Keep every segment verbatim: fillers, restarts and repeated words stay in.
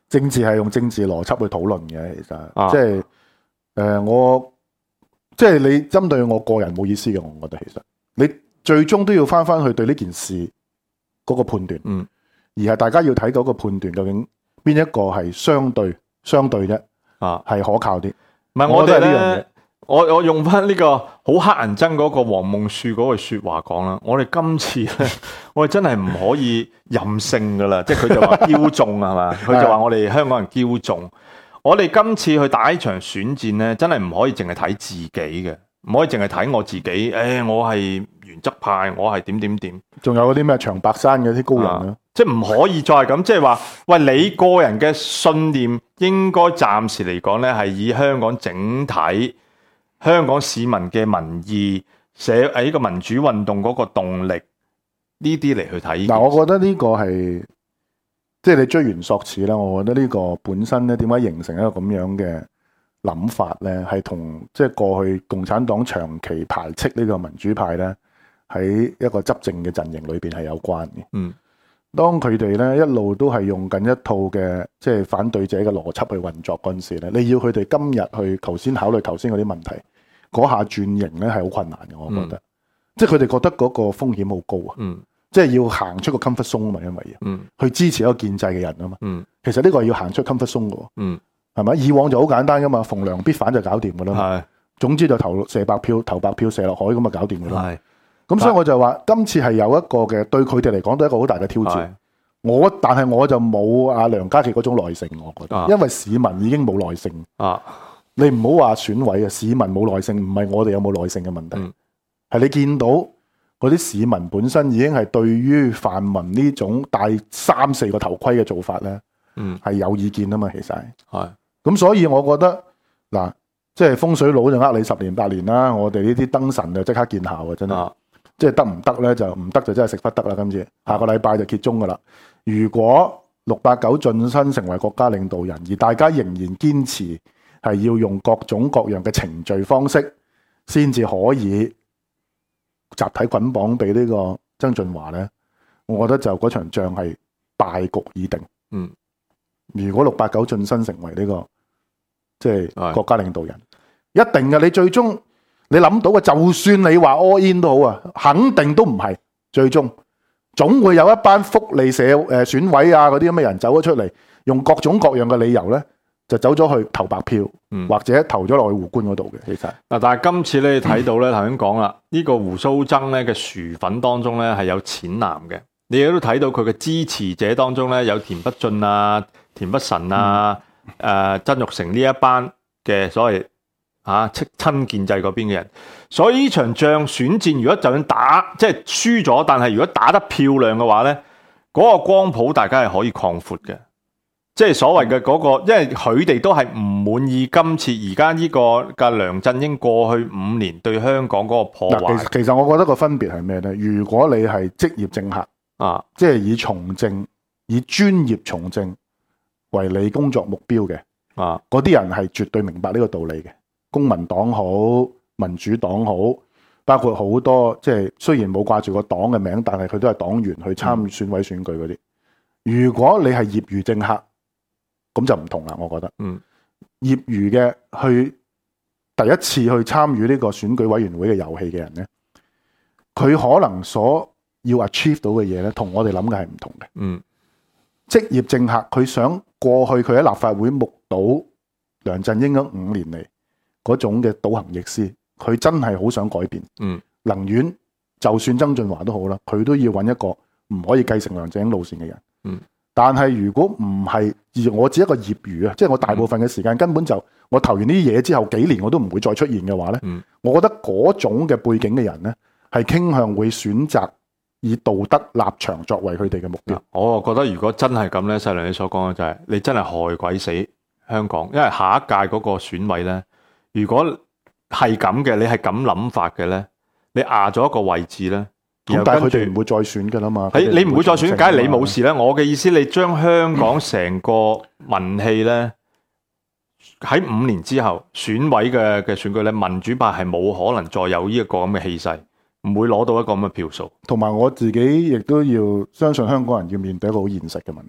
政治係用政治邏輯去討論嘅，其實、 啊、 即係誒、呃、我即係你針對我個人冇意思嘅，我覺得其實你最終都要翻翻去對呢件事嗰個判斷， 嗯， 而係大家要睇嗰個判斷究竟邊一個係相對相對啫， 啊係可靠啲。 唔係我哋咧，我我用翻呢個好黑人憎嗰個黃夢樹嗰句説話講啦。我哋今次咧，我哋真係唔可以任性噶啦，即係佢就話驕縱係嘛，佢就話我哋香港人驕縱。我哋今次去打呢場選戰咧，真係唔可以淨係睇自己嘅，唔可以淨係睇我自己。誒、哎，我係原則派，我係點點點。仲有嗰啲咩長白山嘅啲高人啊， 即係唔可以再係咁，即係話，喂，你個人嘅信念應該暫時嚟講咧，係以香港整體香港市民嘅民意、社誒呢個民主運動嗰個動力呢啲嚟去睇。 嗱，我覺得呢個係即係你追源溯始啦。我覺得呢個本身咧，點解形成一個咁樣嘅諗法咧，係同即係過去共產黨長期排斥呢個民主派咧，喺一個執政嘅陣營裏邊係有關嘅。 嗯， 當佢哋咧一路都係用緊一套嘅即係反對者嘅邏輯去運作嗰陣時咧，你要佢哋今日去頭先考慮頭先嗰啲問題，嗰下轉型咧係好困難嘅。我覺得，嗯、即係佢哋覺得嗰個風險好高啊。嗯，即係要行出個 comfort zone 啊嘛，因為嗯，去支持一個建制嘅人啊嘛。嗯，其實呢個係要行出 comfort zone 嘅。嗯，係咪？以往就好簡單噶嘛，逢良必反就搞掂噶啦。係，總之就投射白票，投白票射落海咁就搞掂噶啦。係。咁所以我就話，今次係有一個嘅對佢哋嚟講都係一個好大嘅挑戰。我但係我就冇阿梁家傑嗰種耐性，我覺得，啊、因為市民已經冇耐性。啊，你唔好話選委啊，市民冇耐性，唔係我哋有冇耐性嘅問題，係、嗯、你見到嗰啲市民本身已經係對於泛民呢種戴三四個頭盔嘅做法咧，嗯，係有意見啊嘛，其實係。咁所以我覺得嗱，即係風水佬就呃你十年八年啦，我哋呢啲燈神就即刻見效啊，真係。啊即係得唔得咧？就唔得就真係食不得啦！今次下個禮拜就揭盅噶啦。如果六八九晉身成為國家領導人，而大家仍然堅持係要用各種各樣嘅程序方式，先至可以集體捆綁俾呢個曾俊華咧，我覺得就嗰場仗係敗局已定。嗯，如果六八九晉身成為呢個即係國家領導人，一定嘅。你最終。你諗到嘅，就算你話 all in 都好啊，肯定都唔係最終，總會有一班福利社誒選委啊嗰啲咁嘅人走咗出嚟，用各種各樣嘅理由咧，就走咗去投白票，嗯、或者投咗落去胡官嗰度嘅。其實嗱，但係今次咧睇到咧，頭先講啦，呢、這個胡鬚曾咧嘅薯粉當中咧係有淺藍嘅，你亦都睇到佢嘅支持者當中咧有田北俊啊、田北辰啊、誒、嗯呃、曾鈺成呢一班嘅所謂。啊，親建制嗰邊嘅人，所以呢場仗選戰，如果就算打即係輸咗，但係如果打得漂亮嘅話咧，嗰、那個光譜大家係可以擴闊嘅，即係所謂嘅嗰個，因為佢哋都係唔滿意今次而家呢個嘅梁振英過去五年對香港嗰個破壞。其實其實我覺得個分別係咩咧？如果你係職業政客啊，即係以從政、以專業從政為你工作目標嘅啊，嗰啲人係絕對明白呢個道理嘅。公民黨好，民主黨好，包括好多即係雖然冇掛住個黨嘅名，但係佢都係黨員去參與選委選舉嗰啲。如果你係業餘政客，咁就唔同啦。我覺得，嗯，業餘嘅去第一次去參與呢個選舉委員會嘅遊戲嘅人咧，佢可能所要 achieve 到嘅嘢咧，同我哋諗嘅係唔同嘅。嗯，職業政客佢想過去佢喺立法會目睹梁振英嗰五年嚟嗰種嘅倒行逆施，佢真係好想改變。嗯，能源就算曾俊華都好啦，佢都要揾一個唔可以繼承梁振英路線嘅人。嗯，但係如果唔係，而我只一個業餘啊，即係我大部分嘅時間根本就我投完呢啲嘢之後幾年我都唔會再出現嘅話咧，嗯，我覺得嗰種嘅背景嘅人咧係傾向會選擇以道德立場作為佢哋嘅目標。 我覺得如果真係咁咧，細良你所講嘅就係你真係害鬼死香港，因為下一屆嗰個選委咧。如果係咁嘅，你係咁諗法嘅咧，你壓咗一個位置咧， 咁但係佢哋唔會再選噶啦嘛。 你你唔會再選，梗係你冇事啦。我嘅意思，你將香港成個民氣咧，喺五年之後選委嘅嘅選舉咧，民主派係冇可能再有呢一個咁嘅氣勢，唔會攞到一個咁嘅票數。 同埋我自己亦都要相信香港人要面對一個好現實嘅問題，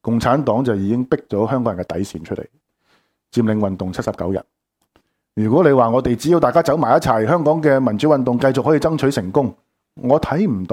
共產黨就已經逼咗香港人嘅底線出嚟，佔領運動七十九日。如果你話我哋只要大家走埋一齊，香港嘅民主運動繼續可以爭取成功，我睇唔到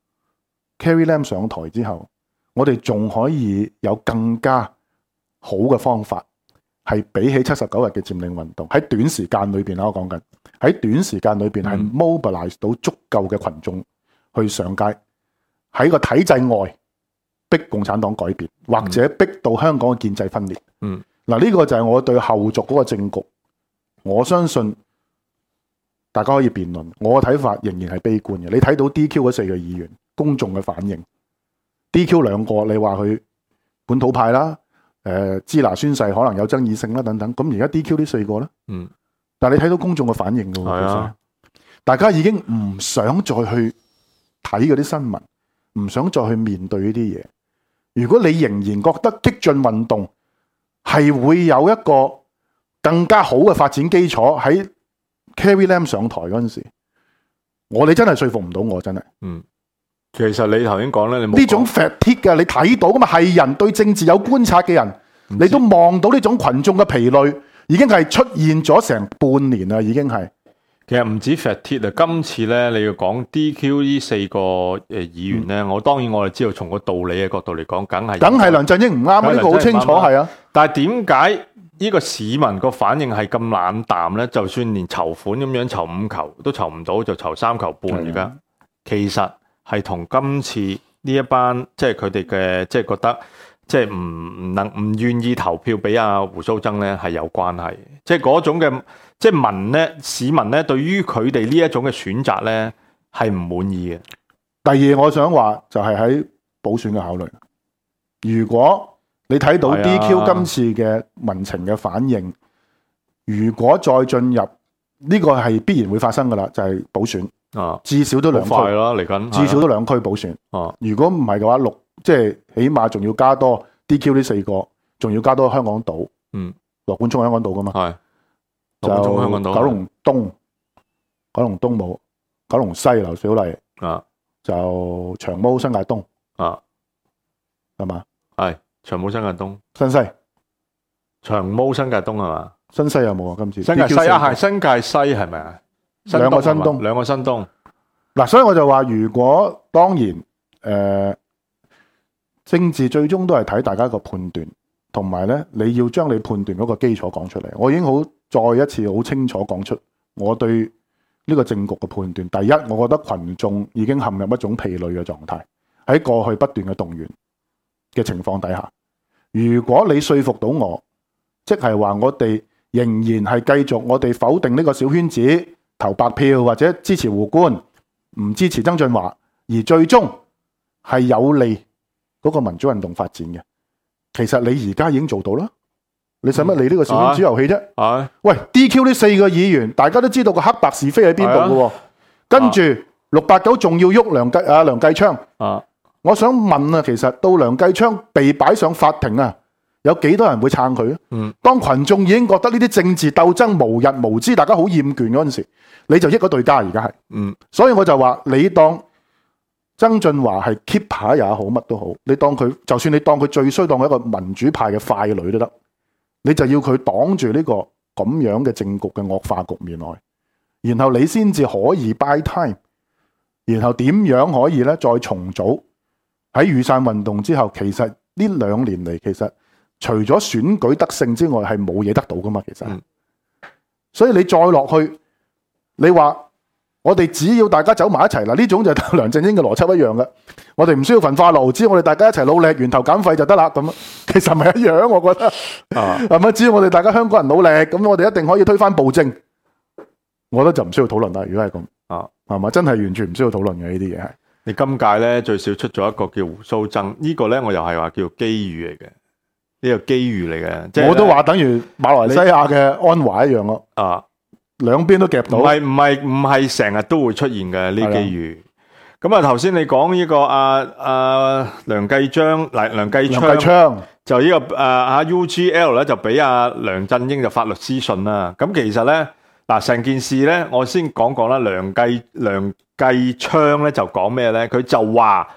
Carrie Lam 上台之後，我哋仲可以有更加好嘅方法，係比起七十九日嘅佔領運動喺短時間裏邊啦，我講緊喺短時間裏邊係 mobilize 到足夠嘅群眾去上街，喺個體制外逼共產黨改變，或者逼到香港嘅建制分裂。 嗯， 嗱呢個就係我對後續嗰個政局。我相信大家可以辯論，我嘅睇法仍然係悲觀嘅。你睇到 D Q 嗰四個議員公眾嘅反應 ，D Q 兩個你話佢本土派啦，誒、呃、支那宣誓可能有爭議性啦等等，咁而家 D Q 呢四個咧，嗯，但係你睇到公眾嘅反應㗎喎， 係啊， 大家已經唔想再去睇嗰啲新聞，唔想再去面對呢啲嘢。如果你仍然覺得激進運動係會有一個更加好嘅發展基礎喺 Carrie Lam 上台嗰陣時，我哋真係說服唔到我，真係。 嗯，其實你頭先講咧，你冇呢種 fatigue 嘅，你睇到噶嘛？係人對政治有觀察嘅人，你都望到呢種群眾嘅疲累，已經係出現咗成半年啦，已經係。 其實唔止 fatigue 啊，今次咧你要講 D Q 呢四個誒議員咧，嗯、我當然我哋知道從個道理嘅角度嚟講，梗係梗係梁振英唔啱，呢個好清楚係啊。 但係點解呢個市民個反應係咁冷淡咧？就算連籌款咁樣籌五球都籌唔到，就籌三球半而家。其實係同今次呢一班即係佢哋嘅即係覺得即係唔唔能唔願意投票俾阿胡鬚曾咧係有關係。即係嗰種嘅即係民咧市民咧對於佢哋呢一種嘅選擇咧係唔滿意嘅。 第二我想話就係喺補選嘅考慮，如果你睇到 D Q 今次嘅民情嘅反應，如果再進入呢個係必然會發生噶啦，就係、是、補選，啊，至少都兩區啦，嚟緊至少都兩區補選。 啊， 如果唔係嘅話，六即係起碼仲要加多 D Q 呢四個，仲要加多香港島， 嗯， 羅冠聰香港島噶嘛， 係就九龍東，九龍東冇，九龍西劉小麗， 啊， 就長毛新界東， 啊， 係嘛？ 係。長毛新界東， 新西， 長毛新界東係嘛？ 新西有冇啊？今次新界西啊，係新界西係咪啊？ 兩個新東， 兩個新東。 嗱，所以我就話，如果當然，誒、呃，政治最終都係睇大家個判斷，同埋咧，你要將你判斷嗰個基礎講出嚟。我已經好再一次好清楚講出我對呢個政局嘅判斷。第一，我覺得群眾已經陷入一種疲累嘅狀態，喺過去不斷嘅動員嘅情況底下，如果你說服到我，即係話我哋仍然係繼續我哋否定呢個小圈子投白票或者支持胡官，唔支持曾俊華，而最終係有利嗰個民主運動發展嘅，其實你而家已經做到啦。你使乜理呢個小圈子遊戲啫？ 嗯啊、 喂 ，D Q 呢四個議員，大家都知道個黑白是非喺邊度嘅，跟住六八九仲要喐梁繼啊梁繼昌啊。我想問啊，其實到梁繼昌被擺上法庭啊，有幾多人會撐佢啊？嗯，當群眾已經覺得呢啲政治鬥爭無日無之，大家好厭倦嗰陣時，你就益咗對家而家係，嗯，所以我就話你當曾俊華係 keeper 也好，乜都好，你當佢就算你當佢最衰當佢一個民主派嘅傀儡都得，你就要佢擋住呢個咁樣嘅政局嘅惡化局面內，然後你先至可以 buy time， 然後點樣可以咧再重組。喺雨傘運動之後，其實呢兩年嚟，其實除咗選舉得勝之外，係冇嘢得到噶嘛。其實，嗯、所以你再落去，你話我哋只要大家走埋一齊啦，呢種就同梁振英嘅邏輯一樣嘅。我哋唔需要焚化爐，只要我哋大家一齊努力，源頭減廢就得啦。咁其實咪一樣，我覺得係咪？只要我哋大家香港人努力，咁我哋一定可以推翻暴政。我覺得就唔需要討論啦。如果係咁，啊，係咪？真係完全唔需要討論嘅呢啲嘢係。 你今屆咧最少出咗一個叫胡鬚曾，呢個咧我又係話叫機遇嚟嘅，呢個機遇嚟嘅，即係我都話等於馬來西亞嘅安華一樣咯。啊，兩邊都夾到，唔係唔係唔係成日都會出現嘅呢機遇。咁啊頭先你講呢個阿阿梁繼章嗱梁繼昌就呢個誒阿 U G L 咧就俾阿梁振英就發律師信啦。咁其實咧嗱成件事咧我先講講啦，梁繼梁。繼昌咧就講咩咧？佢就話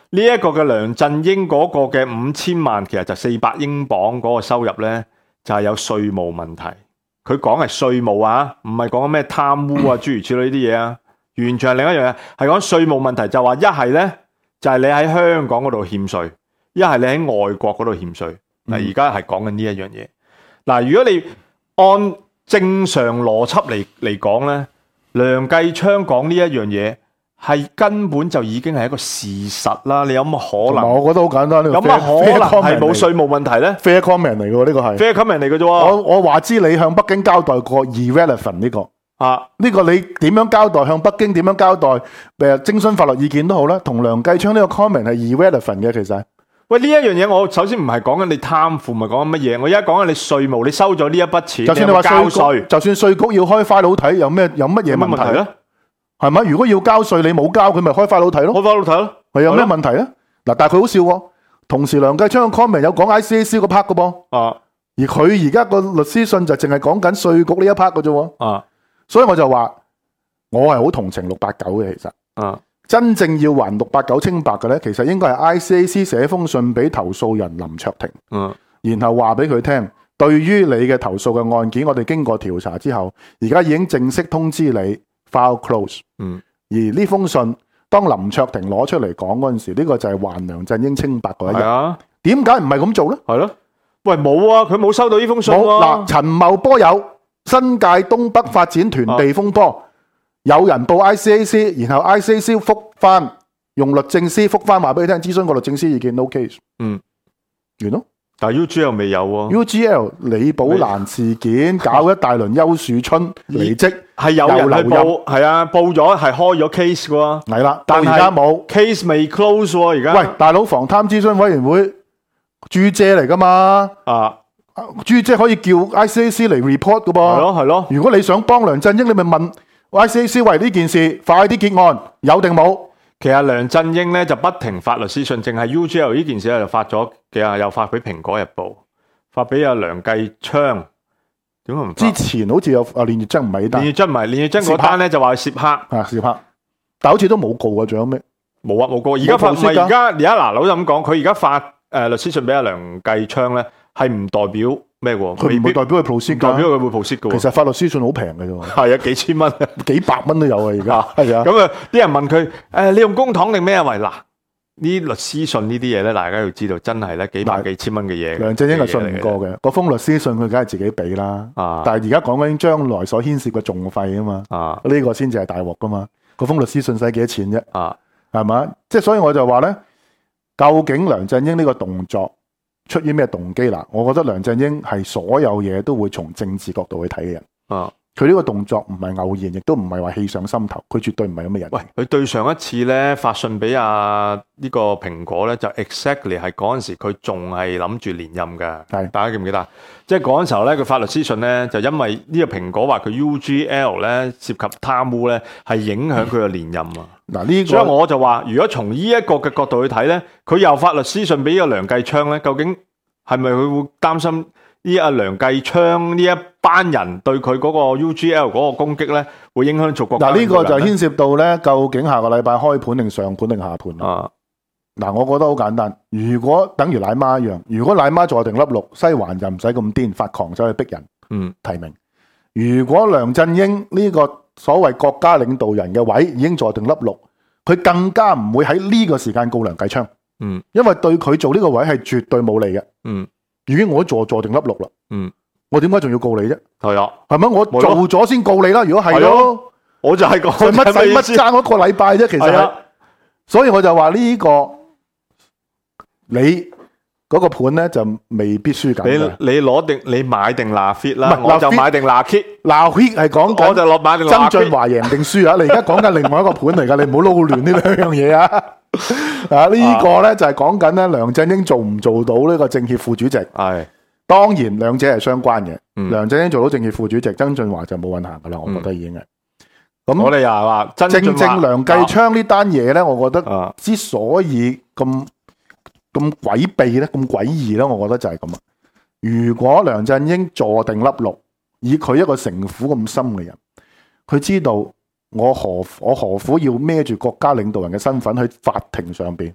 呢一個嘅梁振英嗰個嘅五千萬，其實就四百英鎊嗰個收入咧，就係有稅務問題。佢講係稅務啊，唔係講咩貪污啊諸如此類呢啲嘢啊，完全係另一樣嘢，係講稅務問題。就話一係咧就係你喺香港嗰度欠稅，一係你喺外國嗰度欠稅。嗱，而家係講緊呢一樣嘢。嗱，如果你按正常邏輯嚟嚟講咧，梁繼昌講呢一樣嘢係根本就已經係一個事實啦。你有乜可能？ 我覺得好簡單，呢個有乜可能係冇稅務問題咧 ？Fair comment 嚟嘅喎，呢個係 fair comment 嚟嘅啫。 我我話知你向北京交代過 irrelevant 呢個啊， 呢個你點樣交代？向北京點樣交代？誒，徵詢法律意見都好啦。同梁繼昌呢個 comment 係 irrelevant 嘅，其實。 喂，呢一樣嘢我首先唔係講緊你貪腐，唔係講緊乜嘢，我而家講緊你稅務，你收咗呢一筆錢， 就算你話交稅，就算稅局要開 file 睇，有咩有乜嘢問題咧？係咪？如果要交稅，你冇交，佢咪開 file 睇咯？ 開 file 睇咯， 係有咩問題咧？嗱，但係佢好笑喎。同時梁繼昌嘅 comment 有講 I C A C 個 part 嘅噃， 啊， 而佢而家個律師信就淨係講緊稅局呢一 part 嘅啫， 啊， 所以我就話我係好同情六八九嘅，其實， 啊。 真正要還六八九清白嘅咧，其實應該係 I C A C 寫封信俾投訴人林卓廷， 嗯， 然後話俾佢聽，對於你嘅投訴嘅案件，我哋經過調查之後，而家已經正式通知你 file close。 嗯， 而呢封信當林卓廷攞出嚟講嗰陣時，呢、這個就係還梁振英清白嗰一日。係啊，點解唔係咁做咧？ 係咯，喂，冇啊，佢冇收到呢封信喎。 嗱，陳茂波有新界東北發展團地風波。啊，有人報 I C A C， 然後 I C A C 覆翻，用律政司覆翻話俾佢聽，諮詢過律政司意見 no case。嗯，完咯。 但係 U G L 未有喎。 U G L 李寶蘭事件搞一大輪邱樹春離職， 係有人去報，係啊，報咗係開咗 case 嘅喎。 係啦，但係而家冇 case 未 close 喎，而家。 喂，大佬，防貪諮詢委員會朱姐嚟噶嘛？啊，朱姐可以叫 I C A C 嚟 report 嘅噃。係咯係咯。如果你想幫梁振英，你咪問。I C A C 為呢件事快啲結案，有定冇？ 其實梁振英咧就不停發律師信，淨係 U G L 呢件事咧就發咗幾啊，又發俾蘋果日報，發俾阿梁繼昌。點解唔？之前好似有阿連月珍唔係呢單， 連月珍唔係，連月珍嗰單咧就話涉黑啊， 涉黑，但好似都冇告啊，仲有咩？ 冇啊，冇告。而家發唔係而家而家嗱，老實咁講，佢而家發誒律師信俾阿梁繼昌咧，係唔代表。咩喎？ 佢唔會代表佢 proceed 代表佢會 proceed 嘅。 其實法律師信好平嘅啫。 係啊，幾千蚊、 幾百蚊都有啊！而家係啊。 咁啊，啲人問佢誒，你用公帑定咩啊？喂，嗱，呢律師信呢啲嘢咧，大家要知道，真係咧幾百幾千蚊嘅嘢。梁振英係信唔過嘅，嗰封律師信佢梗係自己俾啦。啊。但係而家講緊將來所牽涉嘅訟費啊嘛。啊。呢個先至係大鑊噶嘛。嗰封律師信使幾多錢啫？啊。係嘛？即係所以我就話咧，究竟梁振英呢個動作出於咩動機嗱？我覺得梁振英係所有嘢都會從政治角度去睇嘅人。啊，佢呢個動作唔係偶然，亦都唔係話氣上心頭，佢絕對唔係咁嘅人。喂， 佢對上一次咧發信俾阿呢個蘋果咧，就 exactly 係嗰陣時佢仲係諗住連任嘅。係，大家記唔記得？即係嗰陣時候咧，佢發律師信咧，就因為呢個蘋果話佢 U G L 咧涉及貪污咧，係影響佢嘅連任啊。嗱、嗯，呢、這個，所以我就話，如果從呢一個嘅角度去睇咧，佢又發律師信俾呢個梁繼昌咧，究竟係咪佢會擔心呢阿梁繼昌呢一班人對佢嗰個 U G L 嗰個攻擊咧，會影響做國家？嗱，呢個就牽涉到咧，究竟下個禮拜開盤定上盤定下盤啊？嗱，我覺得好簡單，如果等於奶媽一樣，如果奶媽坐定粒六，西環就唔使咁癲發狂走去逼人，嗯，提名。如果梁振英呢個所謂國家領導人嘅位已經坐定粒六，佢更加唔會喺呢個時間告梁繼昌，嗯，因為對佢做呢個位係絕對冇利嘅，嗯，已經我都坐坐定粒六啦，嗯，我點解仲要告你啫？係啊，係咪我做咗先告你啦？如果係咯，我就係講使乜使乜爭嗰個禮拜啫？其實係，所以我就話呢個。你嗰個盤咧就未必輸緊嘅。你你攞定你買定拿 fit 啦，我就買定拿 kit。拿 fit 係講緊，我就落買定曾俊華贏定輸啊！你而家講緊另外一個盤嚟噶，你唔好撈亂呢兩樣嘢啊！啊，呢個咧就係講緊咧梁振英做唔做到呢個政協副主席？係，當然兩者係相關嘅。梁振英做到政協副主席，曾俊華就冇運行噶啦，我覺得已經係。咁我哋又話正正梁繼昌呢單嘢咧，我覺得之所以咁。咁詭秘咧，咁詭異咧，我覺得就係咁啊！如果梁振英坐定粒六，以佢一個城府咁深嘅人，佢知道我何我何苦要孭住國家領導人嘅身份去法庭上邊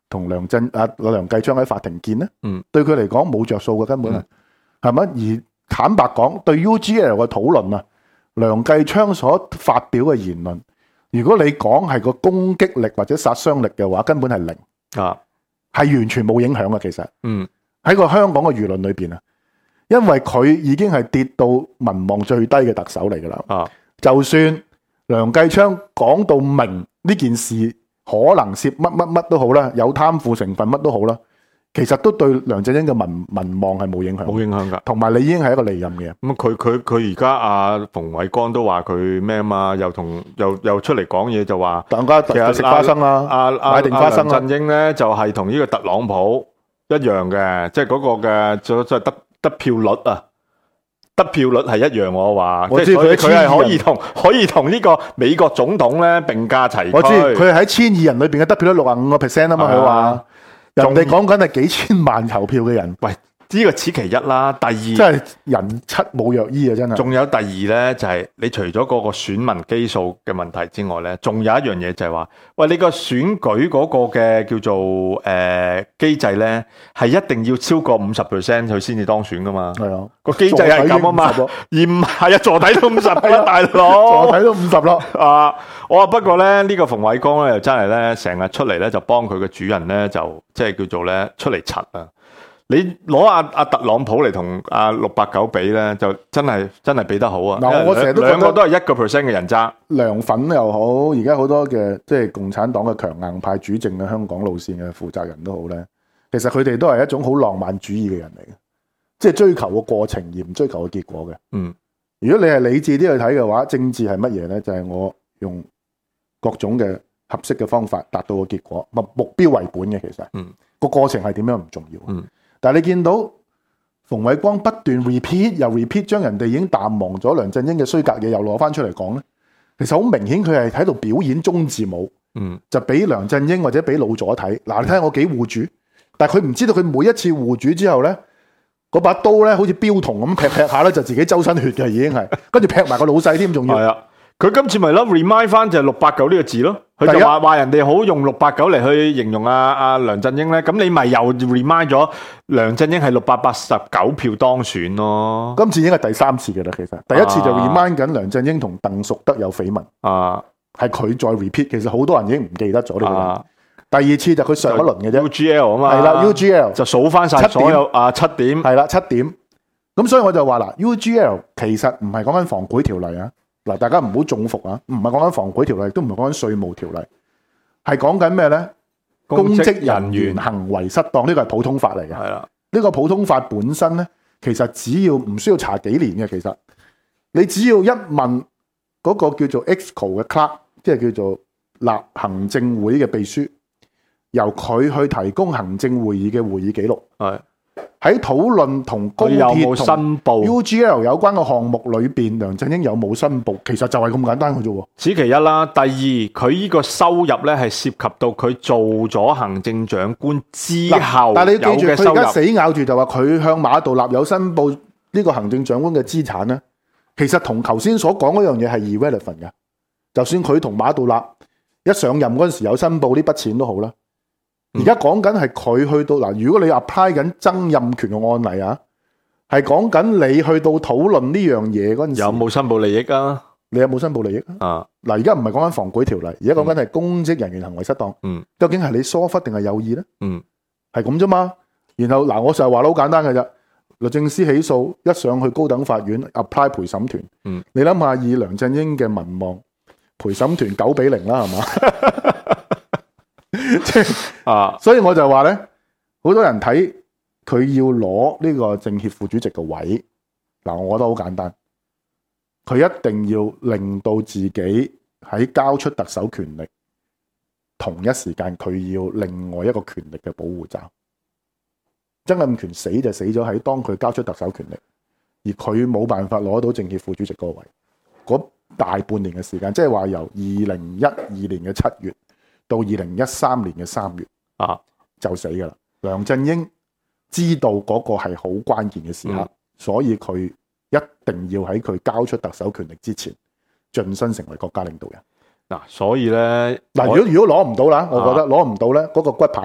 同梁振啊梁繼昌喺法庭見咧？ 嗯， 對佢嚟講冇着數嘅根本係，係咪、嗯？而坦白講，對 U G L 嘅討論啊，梁繼昌所發表嘅言論，如果你講係個攻擊力或者殺傷力嘅話，根本係零啊，係完全冇影響嘅。其實， 嗯， 喺個香港嘅輿論裏邊啊，因為佢已經係跌到民望最低嘅特首嚟噶啦。啊，就算梁繼昌講到明呢件事可能涉乜乜乜都好啦，有貪腐成分乜都好啦。其實都對梁振英嘅民民望係冇影響， 冇影響噶。 同埋你已經係一個離任嘅。 咁佢佢佢而家阿馮偉光都話佢咩啊嘛，又同又又出嚟講嘢就話， 大家其實食花生啦， 阿阿買定花生啦。 梁振英咧就係同呢個特朗普一樣嘅，即係嗰個嘅即係得得票率啊，得票率係一樣我話。 我知佢佢係可以同可以同呢個美國總統咧並駕齊驅。 我知佢喺千二人裏邊嘅得票率六十五個 percent 啊嘛，佢話。人哋講緊係幾千萬投票嘅人， 喂，呢個此其一啦。第二， 即係人七冇藥醫啊，真係。 仲有第二咧，就係你除咗嗰個選民基數嘅問題之外咧，仲有一樣嘢就係話，喂，你個選舉嗰個嘅叫做誒機制咧，係一定要超過五十 percent 佢先至當選噶嘛。係啊，個機制係咁啊嘛，而唔係啊，坐底都五十啦，大佬， 坐底都五十咯。 啊，我話不過咧，呢個馮偉光咧又真係咧，成日出嚟咧就幫佢嘅主人咧就即係叫做咧出嚟柒啊！你攞阿阿特朗普嚟同阿六八九比咧，就真係真係比得好啊！ 嗱，我成日都覺得兩個都係一個 percent 嘅人渣， 梁粉又好，而家好多嘅即係共產黨嘅強硬派主政嘅香港路線嘅負責人都好咧，其實佢哋都係一種好浪漫主義嘅人嚟嘅，即係追求個過程而唔追求個結果嘅。嗯，如果你係理智啲去睇嘅話，政治係乜嘢咧？就係我用各種嘅合適嘅方法達到個結果，目目標為本嘅。其實，嗯，個過程係點樣唔重要。嗯。但係你見到馮偉光不斷 repeat 又 repeat， 將人哋已經淡忘咗梁振英嘅衰格嘢又攞翻出嚟講咧，其實好明顯佢係喺度表演中字舞，嗯，就俾梁振英或者俾老左睇。嗱，你睇下我幾護主，但係佢唔知道佢每一次護主之後咧，嗰把刀咧好似標童咁劈劈下咧，就自己周身血嘅已經係，跟住劈埋個老細添，仲要。係啊，佢今次咪咯 remind 翻就係六八九呢個字咯。佢就話話人哋好用六八九嚟去形容阿阿梁振英咧，咁你咪又 remind 咗梁振英係六百八十九票當選咯。今次已經係第三次嘅啦，其實第一次就 remind 緊梁振英同鄧淑德有緋聞啊，係佢再 repeat， 其實好多人已經唔記得咗呢個人。第二次就佢上一輪嘅啫 ，U G L 啊嘛，係啦 ，U G L 就數翻晒所有啊七點，係啦七點。咁所以我就話啦 ，U G L 其實唔係講緊防賄條例啊。嗱，大家唔好中伏啊！唔係講緊防賄條例，都唔係講緊稅務條例，係講緊咩咧？公職人員行為失當，呢個係普通法嚟嘅。係啦，呢個普通法本身咧，其實只要唔需要查幾年嘅，其實你只要一問嗰個叫做 Exco 嘅 clerk， 即係叫做立行政會嘅秘書，由佢去提供行政會議嘅會議記錄。係。喺討論同高鐵同 U G L 有關嘅項目裏邊，梁振英有冇申報？其實就係咁簡單嘅啫。此其一啦。第二，佢呢個收入咧係涉及到佢做咗行政長官之後，但係你記住，佢而家死咬住就話佢向馬道立有申報呢個行政長官嘅資產咧。其實同頭先所講嗰樣嘢係 irrelevant 嘅。就算佢同馬道立一上任嗰陣時有申報呢筆錢都好啦。而家講緊係佢去到嗱，如果你 apply 緊曾蔭權嘅案例啊，係講緊你去到討論呢樣嘢嗰陣時，有冇申報利益啊？你有冇申報利益啊？啊，嗱，而家唔係講緊防賄條例，而家講緊係公職人員行為失當。嗯，究竟係你疏忽定係有意咧？嗯，係咁啫嘛。然後嗱，我成日話好簡單嘅啫，律政司起訴一上去高等法院 apply 陪審團。嗯，你諗下以梁振英嘅民望，陪審團九比零啦，係嘛？即係啊，所以我就話咧，好多人睇佢要攞呢個政協副主席嘅位，嗱，我覺得好簡單，佢一定要令到自己喺交出特首權力同一時間，佢要另外一個權力嘅保護罩。曾蔭權死就死咗喺當佢交出特首權力，而佢冇辦法攞到政協副主席嗰個位，嗰大半年嘅時間，即係話由二零一二年嘅七月。到二零一三年嘅三月啊，就死噶啦。梁振英知道嗰個係好關鍵嘅時刻，嗯、所以佢一定要喺佢交出特首權力之前，晉身成為國家領導人。嗱、啊，所以咧，嗱，如果如果攞唔到啦，我覺得攞唔到咧，嗰、嗰個骨牌嚟嘅。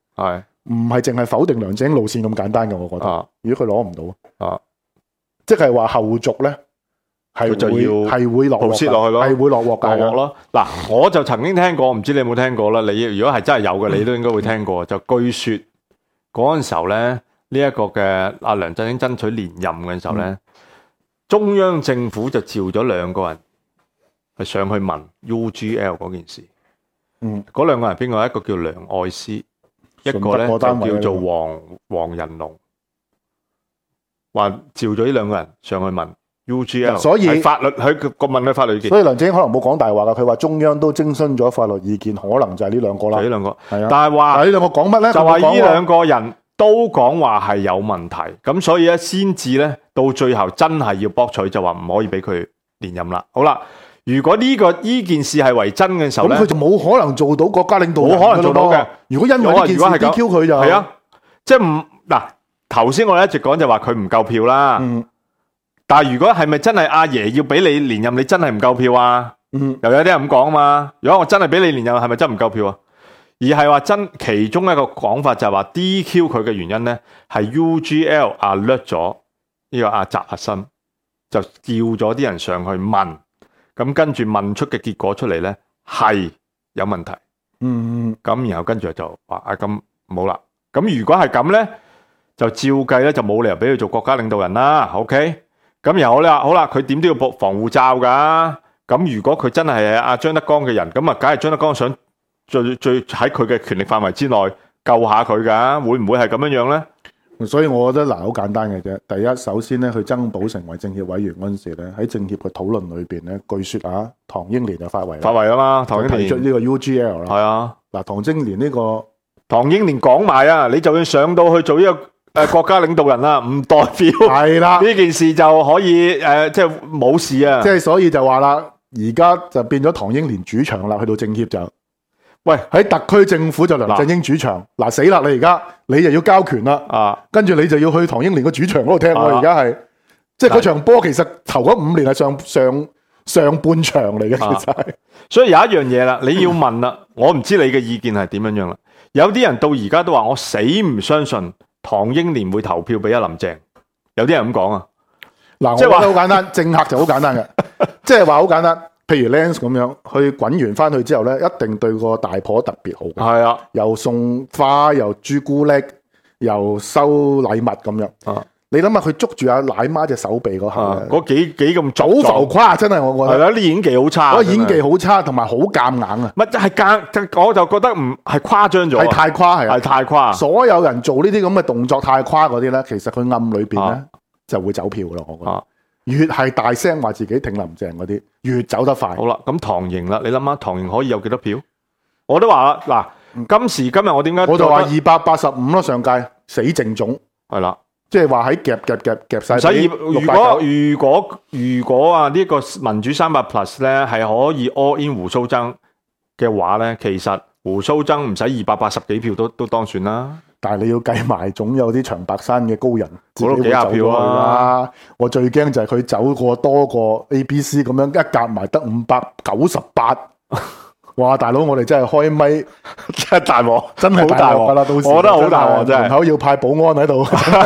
係唔係淨係否定梁振英路線咁簡單嘅，我覺得。 啊如果佢攞唔到啊， 即係話後續咧係會佢就要係會落鑊㗎 proceed 落去咯係會落鑊㗎落鑊咯。嗱，我就曾經聽過，唔知你有冇聽過啦？你如果係真係有嘅，你都應該會聽過。就據說嗰陣時候咧，呢一個嘅阿梁振英爭取連任嘅時候咧，中央政府就召咗兩個人係上去問 U G L 嗰件事。 嗯， 嗰兩個人邊個？一個叫梁愛詩，一個咧就叫做黃黃仁龍。話召咗呢兩個人上去問 U G L， 所以係法律佢個問佢法律意見。 所以梁振英可能冇講大話㗎，佢話中央都徵詢咗法律意見，可能就係呢兩個啦。 就呢兩個， 係啊， 但係話但係呢兩個講乜咧？ 就話呢佢冇講兩個人都講話係有問題，咁所以咧先至咧到最後真係要博取，就話唔可以俾佢連任啦。好啦，如果呢、個呢件事係為真嘅時候咧， 咁佢就冇可能做到國家領導人， 冇可能做到嘅。 如果因為呢件事 D Q 佢就係啊，即係唔嗱頭先我哋一直講就話佢唔夠票啦。 嗯但係如果係咪真係阿爺要俾你連任，你真係唔夠票啊？ 嗯， 又有啲人咁講啊嘛。如果我真係俾你連任，係咪真唔夠票啊？而係話真其中一個講法就係話 D Q 佢嘅原因咧，係 U G L alert 咗呢個阿習核心，就叫咗啲人上去問，咁跟住問出嘅結果出嚟咧係有問題。 嗯， 咁然後跟住就話啊咁冇啦。咁如果係咁咧，就照計咧就冇理由俾佢做國家領導人啦。OK。咁然後咧，好啦，佢點都要防防護罩噶。咁如果佢真係阿張德江嘅人，咁啊，梗係張德江想最最喺佢嘅權力範圍之內救下佢噶。會唔會係咁樣樣咧？ 所以我覺得嗱，好簡單嘅啫。第一，首先咧，佢增補成為政協委員嗰陣時咧，喺政協嘅討論裏邊咧，據說啊，唐英年就發圍啦， 發圍啊嘛，唐英年提出呢個 U G L 啦。 係啊， 嗱，唐英年呢個唐英年講埋啊，你就算上到去做呢、這個。誒，國家領導人啦，唔代表係啦， 呢件事就可以誒、呃，即係冇事啊。 即係所以就話啦，而家就變咗唐英年主場啦，去到政協就，喂喺特區政府就梁振英主場，嗱死啦！你而家你就要交權啦， 啊， 跟住你就要去唐英年個主場嗰度踢我啊而家係，即係嗰場波其實頭嗰五年係上上上半場嚟嘅，其實係、啊， 所以有一樣嘢啦，你要問啦，我唔知你嘅意見係點樣樣啦。有啲人到而家都話我死唔相信。唐英年會投票俾阿林鄭，有啲人咁講啊。 嗱，即係話好簡單，政客就好簡單嘅，即係話好簡單。譬如 Lance 咁樣，去滾完翻去之後咧，一定對個大婆特別好。 係啊， 又送花，又朱古力，又收禮物咁樣。啊，你諗下佢捉住阿奶媽隻手臂嗰下咧， 嗰幾幾咁早浮誇，真係我覺得。 係啦，啲演技好差。 嗰演技好差，同埋好夾硬啊！ 乜係夾？我就覺得唔係誇張咗， 係太誇係啊， 係太誇。 所有人做呢啲咁嘅動作太誇嗰啲咧，其實佢暗裏邊咧就會走票咯。我覺得越係大聲話自己挺林鄭嗰啲，越走得快。 好啦，咁唐營啦，你諗下唐營可以有幾多票？我都話啦，嗱，今時今日我點解我就話二百八十五咯，上屆死剩種係啦。即係話喺夾夾夾夾晒。 所以如果如果如果啊呢個民主三百 plus 咧係可以 all in 胡鬚曾嘅話咧，其實胡鬚曾唔使二百八十幾票都都當選啦。但係你要計埋，總有啲長白山嘅高人，嗰度幾廿票啊！我最驚就係佢走過多個 A B C 咁樣一夾埋得五百九十八。哇！大佬，我哋真係開咪，真係大鑊，真係好大鑊噶啦！到時我覺得好大鑊，真係門口要派保安喺度。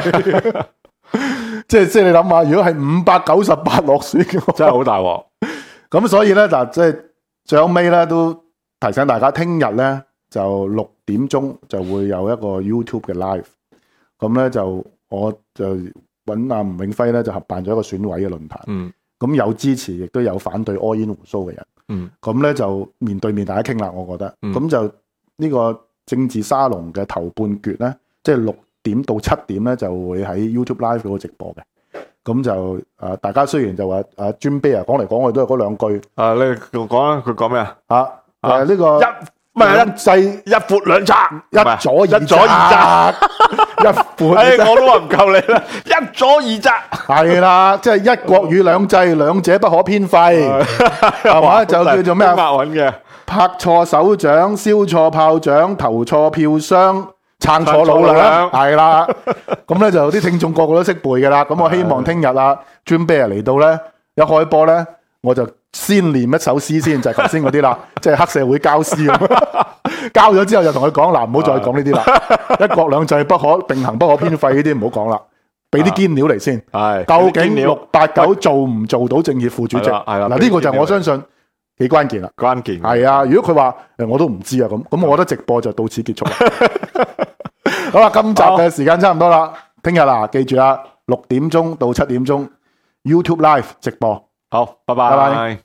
即係即係你諗下，如果係五百九十八落選嘅，真係好大鑊。咁所以咧嗱，即係最後尾咧都提醒大家，聽日咧就六點鐘就會有一個 YouTube 嘅 live。咁咧就我就揾阿吳永輝咧就合辦咗一個選委嘅論壇。嗯。咁有支持，亦都有反對 all in 胡鬚嘅人。嗯，咁咧就面對面大家傾啦，我覺得，咁、嗯、就呢個政治沙龍嘅頭半橛咧，即係六點到七點咧就會喺 YouTube Live 嗰個直播嘅，咁就啊大家雖然就話啊尊卑啊講嚟講去都係嗰兩句，啊你講啊佢講咩啊？啊誒呢個一唔係一制一闊兩窄，一左二一左二窄，一闊，哎我都話唔夠你啦，一左二窄，係啦，即係一國與兩制，兩者不可偏廢，係嘛？就叫做咩啊？押韻嘅，拍錯手掌，燒錯炮仗，投錯票箱，撐錯老娘，係啦。咁咧就啲聽眾個個都識背噶啦。咁我希望聽日啊，尊卑啊嚟到咧，一開波咧。 我就先念一首詩先，就係頭先嗰啲啦，即係黑社會交詩咁。交咗之後就同佢講嗱，唔好再講呢啲啦，一國兩制不可並行不可偏廢呢啲唔好講啦，俾啲堅料嚟先。 係究竟六八九做唔做到政協副主席？ 係啦， 嗱呢個就我相信幾關鍵啦。 關鍵係啊，如果佢話誒我都唔知啊咁，咁我覺得直播就到此結束啦。好啦，今集嘅時間差唔多啦，聽日啦，記住啦，六點鐘到七點鐘 YouTube Live 直播。 好，拜拜。 拜拜。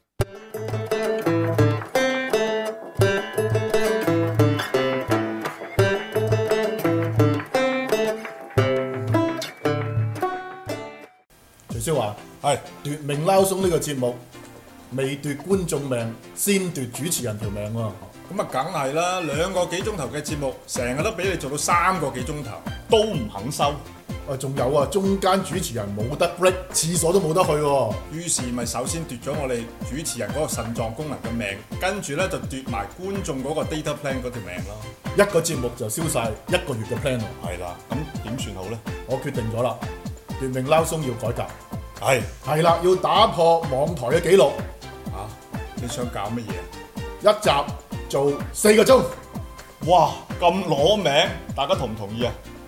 徐少華係奪命撈鬆呢個節目，未奪觀眾命，先奪主持人條命喎。 咁啊，梗係啦！兩個幾鐘頭嘅節目，成日都俾你做到三個幾鐘頭，都唔肯收。 啊，仲有啊，中間主持人冇得 break，廁所都冇得去喎。 於是咪首先奪咗我哋主持人嗰個腎臟功能嘅命，跟住咧就奪埋觀眾嗰個 data plan 嗰條命咯。 一個節目就燒晒一個月嘅 plan 喎。 係啦，咁點算好咧？ 我決定咗啦，奪命撈鬆要改革。 係係啦，要打破網台嘅紀錄。 啊，你想搞乜嘢？ 一集做四個鐘。 哇，咁攞命，大家同唔同意啊？